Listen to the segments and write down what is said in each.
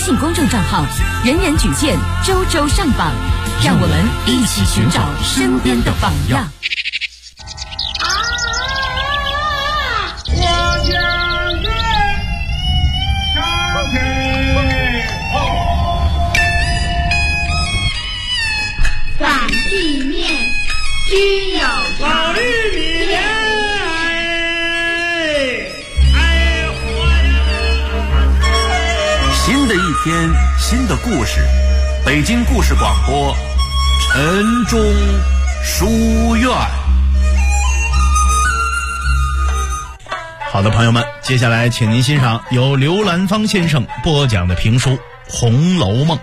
信公众账号，人人举荐，周周上榜，让我们一起寻找身边的榜样。 反地面均有老玉米莲， 新的一天，新的故事，北京故事广播，晨钟书院。 好的，朋友们，接下来请您欣赏由刘兰芳先生播讲的评书《红楼梦》。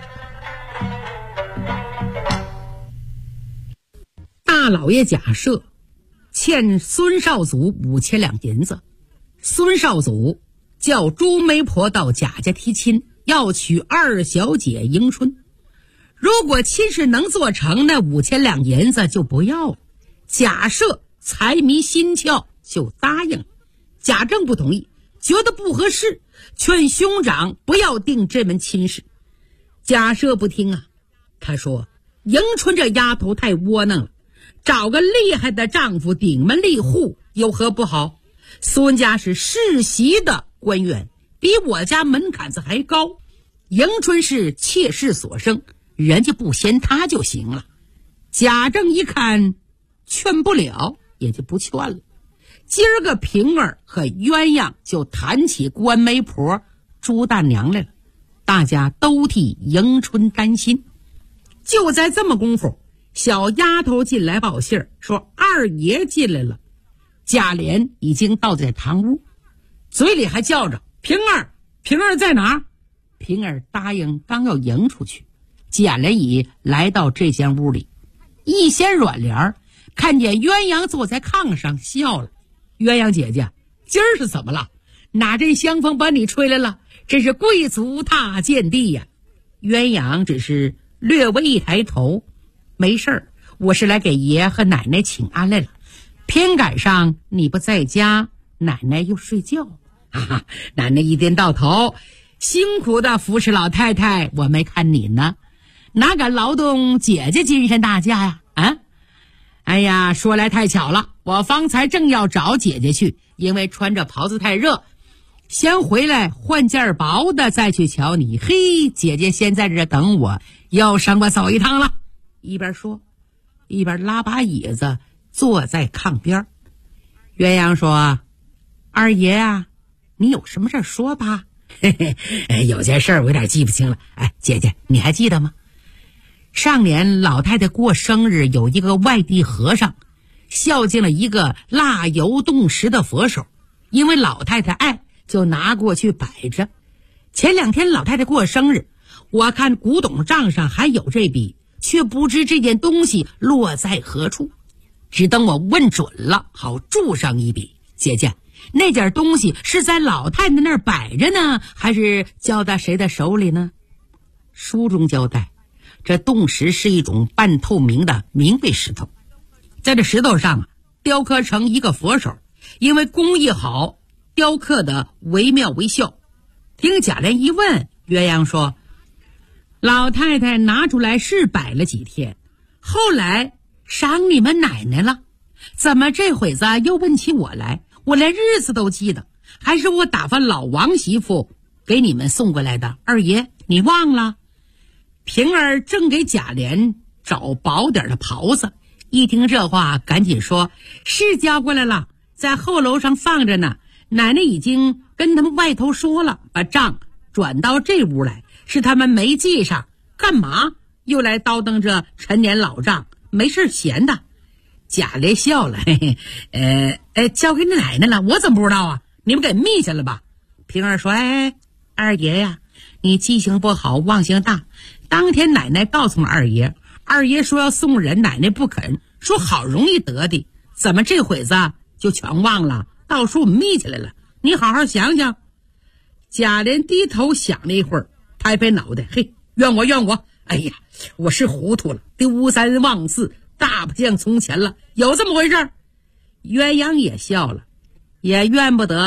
大老爷贾赦欠孙绍祖5000两银子，孙绍祖叫朱媒婆到贾家提亲，要娶二小姐迎春。如果亲事能做成，那5000两银子就不要了。贾赦财迷心窍，就答应了。贾政不同意，觉得不合适，劝兄长不要定这门亲事。贾赦不听啊，他说迎春这丫头太窝囊了，找个厉害的丈夫顶门立户有何不好？孙家是世袭的官员，比我家门槛子还高。迎春是妾室所生，人家不嫌她就行了。贾政一看劝不了，也就不劝了。今儿个平儿和鸳鸯就谈起官媒婆朱大娘来了，大家都替迎春担心。就在这么功夫，小丫头进来报信儿，说二爷进来了。贾琏已经到在堂屋，嘴里还叫着平儿，平儿在哪儿？平儿答应刚要迎出去。贾琏已来到这间屋里，一掀软帘，看见鸳鸯坐在炕上笑了。鸳鸯姐姐，今儿是怎么了？哪阵香风把你吹来了？真是贵族踏见地呀！鸳鸯只是略微一抬头，没事儿，我是来给爷和奶奶请安来了。偏赶上你不在家，奶奶又睡觉。奶奶一天到头辛苦的扶持老太太，我没看你呢，哪敢劳动姐姐金山大驾呀？哎呀，说来太巧了，我方才正要找姐姐去，因为穿着袍子太热，先回来换件薄的再去瞧你。嘿，姐姐先在这等我，又省我走一趟了。一边说一边拉把椅子坐在炕边。鸳鸯说，二爷啊，你有什么事说吧。有件事我有点记不清了。姐姐你还记得吗？上年老太太过生日，有一个外地和尚孝敬了一个蜡油冻石的佛手，因为老太太爱，就拿过去摆着。前2天老太太过生日，我看古董账上还有这笔，却不知这件东西落在何处，只等我问准了，好注上一笔。姐姐，那件东西是在老太太那儿摆着呢，还是交到谁的手里呢？书中交代，这冻石是一种半透明的名贵石头，在这石头上雕刻成一个佛手，因为工艺好，雕刻的惟妙惟肖。听贾琏一问，鸳鸯说，老太太拿出来是摆了几天，后来赏你们奶奶了，怎么这会子又问起我来？我连日子都记得，还是我打发老王媳妇给你们送过来的。二爷你忘了？平儿正给贾琏找薄点的袍子，一听这话赶紧说，是交过来了，在后楼上放着呢，奶奶已经跟他们外头说了，把账转到这屋来，是他们没记上，干嘛又来叨叨着陈年老账，没事闲的。贾琏笑了，交给你奶奶了，我怎么不知道啊？你们给密下了吧？平儿说，二爷呀，你记性不好，忘性大，当天奶奶告诉了二爷，二爷说要送人，奶奶不肯，说好容易得的，怎么这会子就全忘了？到时候我们密起来了，你好好想想。贾琏低头想了一会儿，拍拍脑袋，嘿，怨我怨我，哎呀，我是糊涂了，丢三忘四，大不像从前了，有这么回事？鸳鸯也笑了，也怨不得，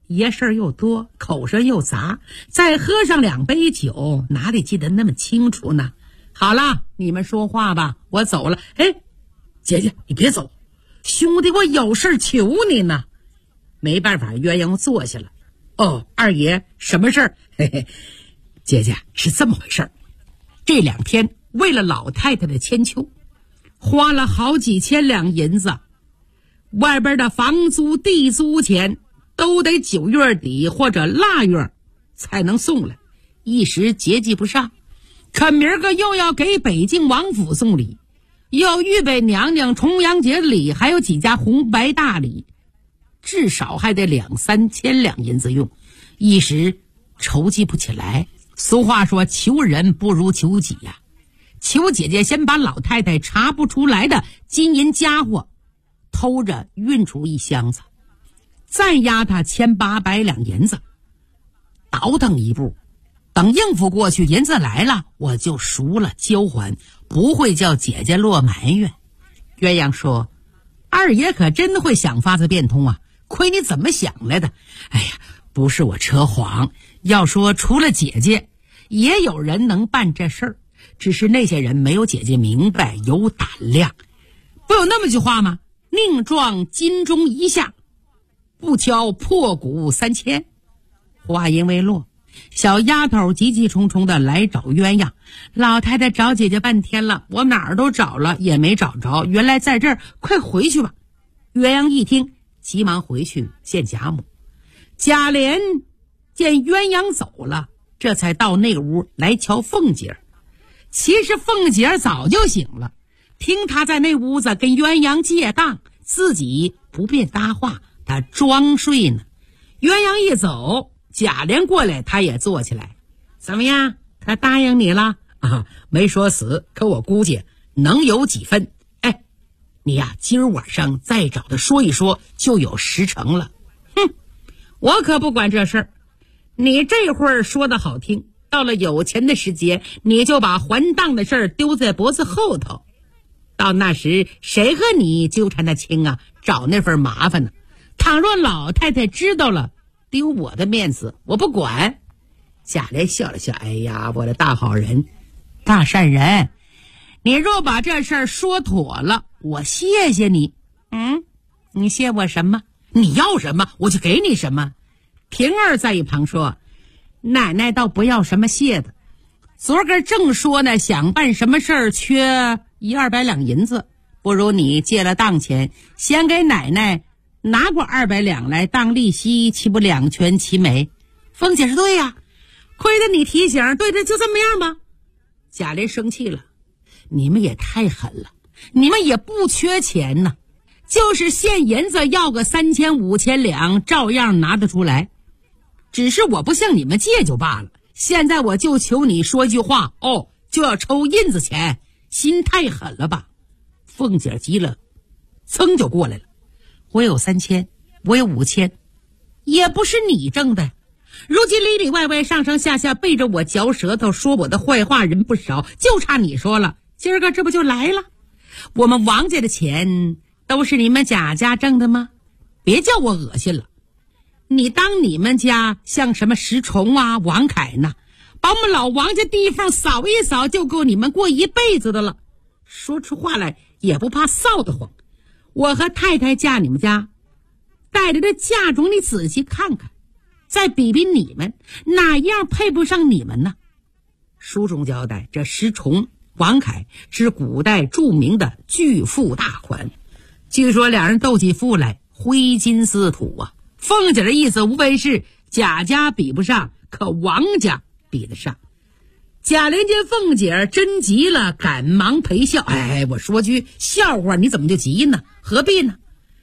爷事儿又多，口上又杂，再喝上2杯酒，哪里记得那么清楚呢？好了，你们说话吧，我走了。哎，姐姐你别走，兄弟我有事求你呢。没办法，鸳鸯坐下了。哦，二爷什么事儿？嘿嘿，姐姐是这么回事儿，这2天为了老太太的千秋，花了好几千两银子，外边的房租地租钱都得9月底或者腊月才能送来，一时节计不上。可明儿个又要给北京王府送礼，要预备娘娘重阳节礼，还有几家红白大礼，至少还得2、3千两银子用，一时筹集不起来。俗话说求人不如求己呀，求姐姐先把老太太查不出来的金银家伙偷着运出1箱子，再押她1800两银子，倒腾一步，等应付过去，银子来了我就赎了交还，不会叫姐姐落埋怨。鸳鸯说，二爷可真会想法子变通啊，亏你怎么想来的。哎呀，不是我扯谎，要说除了姐姐也有人能办这事儿，只是那些人没有姐姐明白有胆量。不有那么句话吗？宁撞金钟1下，不敲破鼓3千。话音未落，小丫头急急冲冲的来找鸳鸯，老太太找姐姐半天了，我哪儿都找了也没找着，原来在这儿，快回去吧。鸳鸯一听，急忙回去见贾母。贾琏见鸳鸯走了，这才到那个屋来瞧凤姐。其实凤姐早就醒了，听她在那屋子跟鸳鸯借当，自己不便搭话，她装睡呢。鸳鸯一走，贾琏过来，他也坐起来。怎么样，他答应你了啊？没说死，可我估计能有几分。哎，你呀，今儿晚上再找他说一说，就有10成了。哼，我可不管这事儿。你这会儿说的好听，到了有钱的时节，你就把还当的事儿丢在脖子后头。到那时，谁和你纠缠得清啊？找那份麻烦呢？倘若老太太知道了，丢我的面子，我不管。贾琏笑了笑，哎呀，我的大好人，大善人，你若把这事儿说妥了，我谢谢你。你谢我什么？你要什么我就给你什么。平儿在一旁说，奶奶倒不要什么谢的，昨儿个正说呢，想办什么事儿缺100-200两银子，不如你借了当钱，先给奶奶拿过200两来当利息，岂不两全其美？凤姐说对呀，亏得你提醒，对着就这么样吧。贾琏生气了，你们也太狠了，你们也不缺钱呢，就是现银子要个3千5千两，照样拿得出来，只是我不向你们借就罢了。现在我就求你说一句话，就要抽印子钱，心太狠了吧？凤姐急了，噌就过来了。我有3千，我有5千，也不是你挣的。如今里里外外上上下下背着我嚼舌头说我的坏话人不少，就差你说了，今儿个这不就来了？我们王家的钱都是你们贾家挣的吗？别叫我恶心了。你当你们家像什么石崇啊、王凯呢？把我们老王家地方扫一扫，就够你们过一辈子的了。说出话来也不怕臊得慌。我和太太嫁你们家，带着这嫁妆你仔细看看，再比比你们哪样配不上你们呢？书中交代，这石崇、王凯是古代著名的巨富大款，据说两人斗起富来挥金似土啊。凤姐的意思无非是贾家比不上，可王家比得上。贾琏见凤姐真急了，赶忙陪笑，我说句笑话，你怎么就急呢？何必呢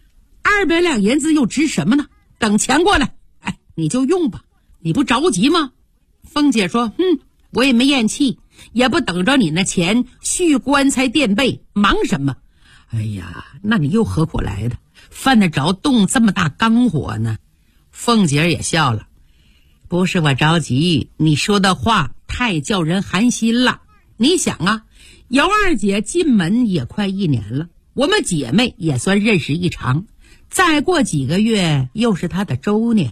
？200两银子又值什么呢？等钱过来，你就用吧，你不着急吗？凤姐说，我也没咽气，也不等着你那钱续棺材垫背，忙什么？哎呀，那你又何苦来的？犯得着动这么大刚火呢？凤姐也笑了，不是我着急，你说的话太叫人寒心了。你想啊，姚二姐进门也快1年了，我们姐妹也算认识一场，再过几个月又是她的周年，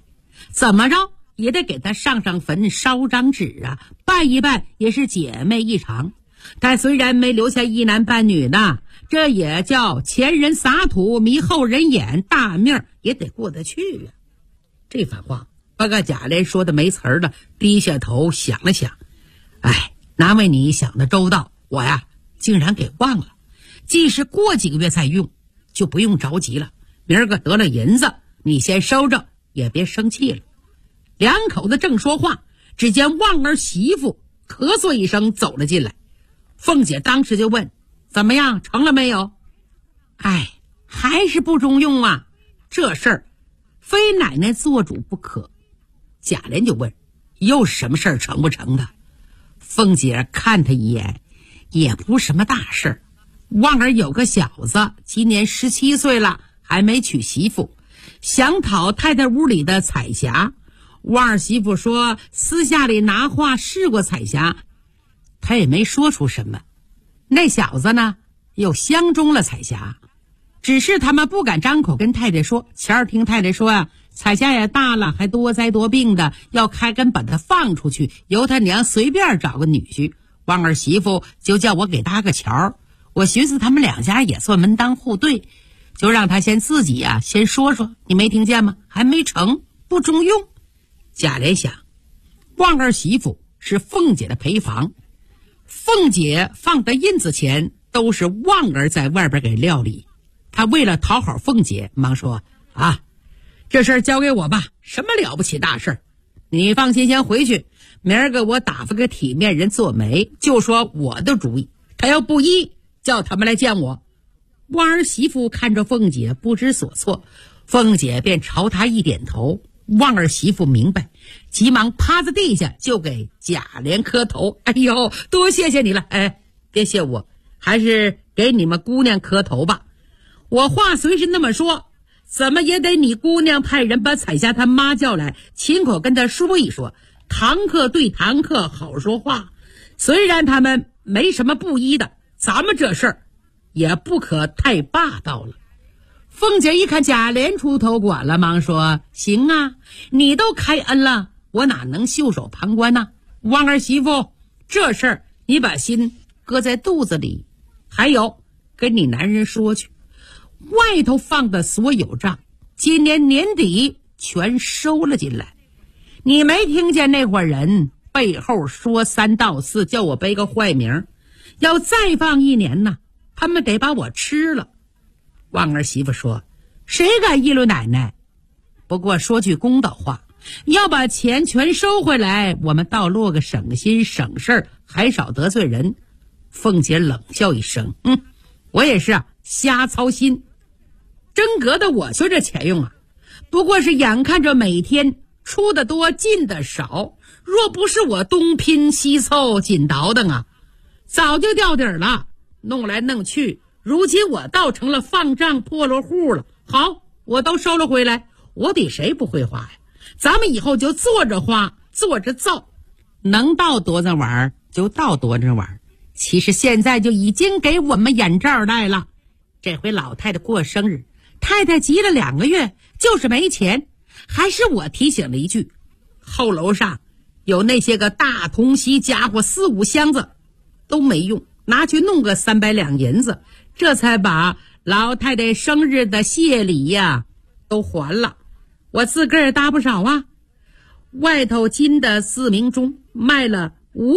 怎么着也得给他上坟烧张纸啊，拜一拜也是姐妹一场。但虽然没留下一男半女呢，这也叫前人撒土迷后人眼，大命也得过得去啊。这番话把个贾琏说的没词儿了，低下头想了想，难为你想的周到，我呀竟然给忘了。即使过几个月再用，就不用着急了。明儿个得了银子，你先收着，也别生气了。两口子正说话，只见旺儿媳妇咳嗽一声走了进来。凤姐当时就问：怎么样，成了没有？还是不中用啊，这事儿非奶奶做主不可。贾琏就问：又是什么事儿成不成的？凤姐看他一眼，也不是什么大事儿。旺儿有个小子，今年17岁了，还没娶媳妇，想讨太太屋里的彩霞。旺儿媳妇说私下里拿话试过彩霞，他也没说出什么。那小子呢又相中了彩霞，只是他们不敢张口跟太太说。前儿听太太说啊，彩霞也大了，还多灾多病的，要开根把他放出去，由他娘随便找个女婿。旺儿媳妇就叫我给搭个桥，我寻思他们两家也算门当户对，就让他先自己啊先说说。你没听见吗？还没成，不中用。贾琏想，旺儿媳妇是凤姐的陪房，凤姐放的印子钱都是旺儿在外边给料理。他为了讨好凤姐，忙说这事儿交给我吧，什么了不起大事儿，你放心先回去，明儿个我打发个体面人做媒，就说我的主意，他要不依，叫他们来见我。旺儿媳妇看着凤姐不知所措，凤姐便朝他一点头。旺儿媳妇明白，急忙趴在地下就给贾琏磕头。哎呦，多谢谢你了，别谢我，还是给你们姑娘磕头吧。我话虽是那么说，怎么也得你姑娘派人把彩霞他妈叫来，亲口跟他说一说，堂客对堂客好说话。虽然他们没什么不依的，咱们这事儿也不可太霸道了。凤姐一看贾琏出头管了，忙说：行啊，你都开恩了，我哪能袖手旁观呢？旺儿媳妇，这事儿你把心搁在肚子里，还有跟你男人说去，外头放的所有账，今年年底全收了进来。你没听见那伙人背后说三道四，叫我背个坏名，要再放1年呢，他们得把我吃了。旺儿媳妇说：谁敢议论奶奶？不过说句公道话，要把钱全收回来，我们倒落个省心省事儿，还少得罪人。凤姐冷笑一声：我也是瞎操心，真格的我就这钱用啊，不过是眼看着每天出的多进的少，若不是我东拼西凑紧倒腾啊，早就掉底儿了。弄来弄去，如今我倒成了放账破落户了。好，我都收了回来，我比谁不会花呀？咱们以后就坐着花，坐着造，能到多少玩就到多少玩。其实现在就已经给我们眼罩戴了。这回老太太过生日，太太急了2个月，就是没钱。还是我提醒了一句，后楼上有那些个大铜锡家伙4、5箱子都没用，拿去弄个300两银子，这才把老太太生日的谢礼呀都还了。我自个儿搭不少啊，外头金的4明钟卖了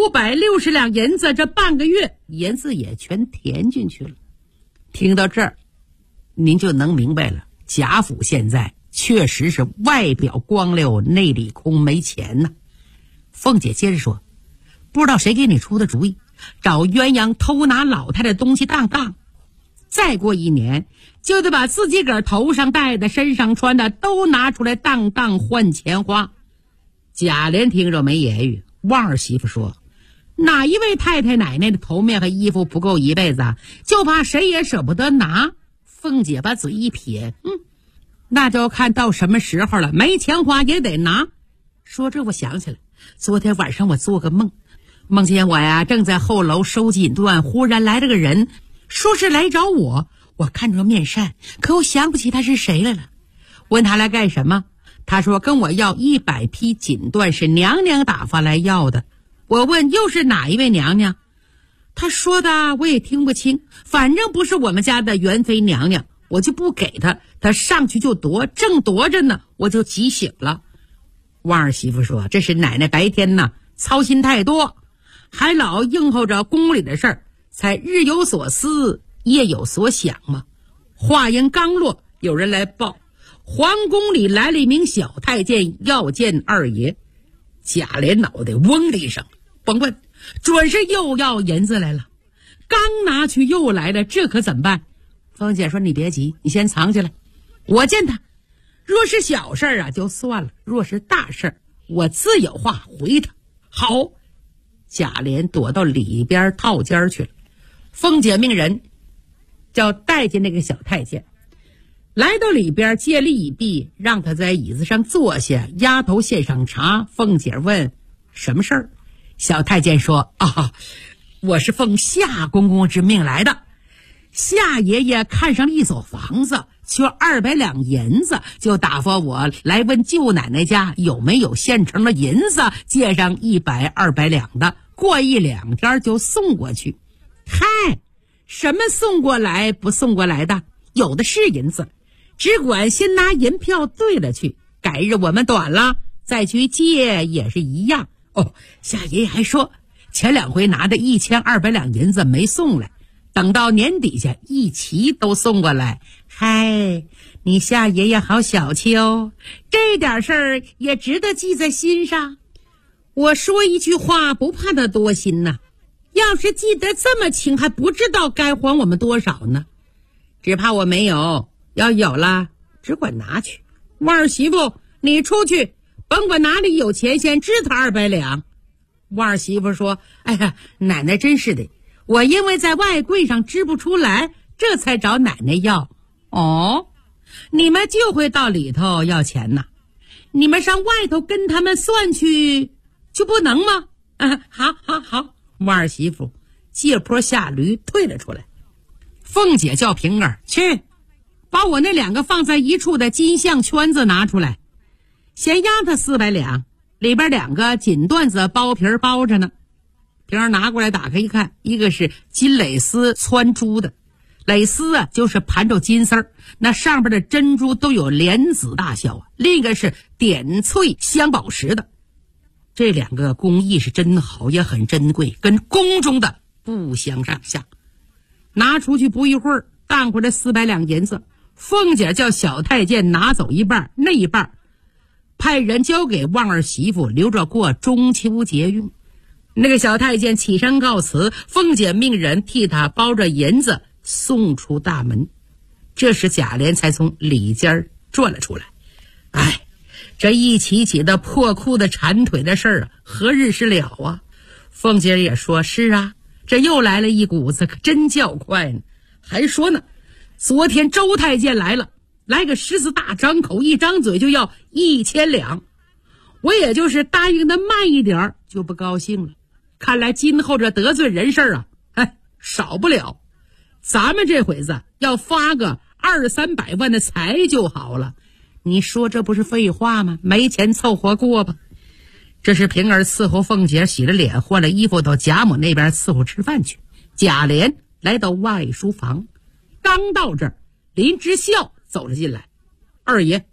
560两银子，这半个月银子也全填进去了。听到这儿，您就能明白了，贾府现在确实是外表光溜，内里空，没钱呢。凤姐接着说：不知道谁给你出的主意，找鸳鸯偷拿老太太东西当当，再过1年就得把自己个儿头上戴的身上穿的都拿出来当当换钱花。贾琏听着没言语。旺儿媳妇说：哪一位太太奶奶的头面和衣服不够一辈子啊，就怕谁也舍不得拿。凤姐把嘴一撇：那就看到什么时候了，没钱花也得拿。说这我想起来，昨天晚上我做个梦，梦见我呀正在后楼收锦缎，忽然来了个人，说是来找我。我看着面善，可我想不起他是谁来了。问他来干什么， 他说跟我要100匹锦缎，是娘娘打发来要的。我问又是哪一位娘娘，他说的我也听不清，反正不是我们家的元妃娘娘，我就不给他，他上去就夺，正夺着呢，我就急醒了。旺儿媳妇说，这是奶奶白天呢操心太多，还老应候着宫里的事儿，才日有所思夜有所想嘛。话音刚落，有人来报，皇宫里来了一名小太监，要见二爷。贾琏脑袋嗡的一声，甭问，准是又要银子来了。刚拿去又来了，这可怎么办？凤姐说，你别急，你先藏起来，我见他。若是小事啊就算了，若是大事我自有话回他。好，贾琏躲到里边套间去了。凤姐命人叫带进那个小太监，来到里边借力已毕，让他在椅子上坐下，丫头献上茶。凤姐问什么事儿？小太监说，我是奉夏公公之命来的，夏爷爷看上了一所房子，缺200两银子，就打发我来问舅奶奶家有没有现成的银子，借上100、200两的，过1-2天就送过去。嗨，什么送过来不送过来的，有的是银子，只管先拿银票兑了去，改日我们短了再去借也是一样。夏爷爷还说前2回拿的1200两银子没送来，等到年底下一齐都送过来。嗨，你夏爷爷好小气哦，这点事儿也值得记在心上。我说一句话不怕他多心呐，要是记得这么清，还不知道该还我们多少呢。只怕我没有，要有了只管拿去。旺儿媳妇，你出去甭管哪里有钱，先支他200两。旺儿媳妇说，哎呀，奶奶真是的，我因为在外柜上支不出来，这才找奶奶要。你们就会到里头要钱呐？你们上外头跟他们算去就不能吗？好，旺儿媳妇借坡下驴退了出来。凤姐叫平儿去把我那2个放在一处的金项圈子拿出来，先压他400两，里边2个锦缎子包皮包着呢。平儿拿过来打开一看，一个是金蕾丝穿珠的，蕾丝啊就是盘着金丝儿，那上边的珍珠都有莲子大小啊。另一个是点翠镶宝石的，这2个工艺是真好，也很珍贵，跟宫中的不相上下。拿出去不一会儿，当回来400两银子。凤姐叫小太监拿走一半，那一半派人交给旺儿媳妇，留着过中秋节用。那个小太监起身告辞，凤姐命人替他包着银子送出大门。这时贾琏才从里间转了出来。这一起起的破裤子缠腿的事儿何日是了啊？凤姐也说，是啊，这又来了一股子，可真叫快呢。还说呢，昨天周太监来了，来个狮子大张口，一张嘴就要1000两，我也就是答应的慢一点就不高兴了。看来今后这得罪人事少不了。咱们这回子要发个200-300万的财就好了。你说这不是废话吗？没钱凑合过吧。这是平儿伺候凤姐洗了脸换了衣服到贾母那边伺候吃饭去。贾琏来到外书房，刚到这儿，林之孝走了进来。二爷，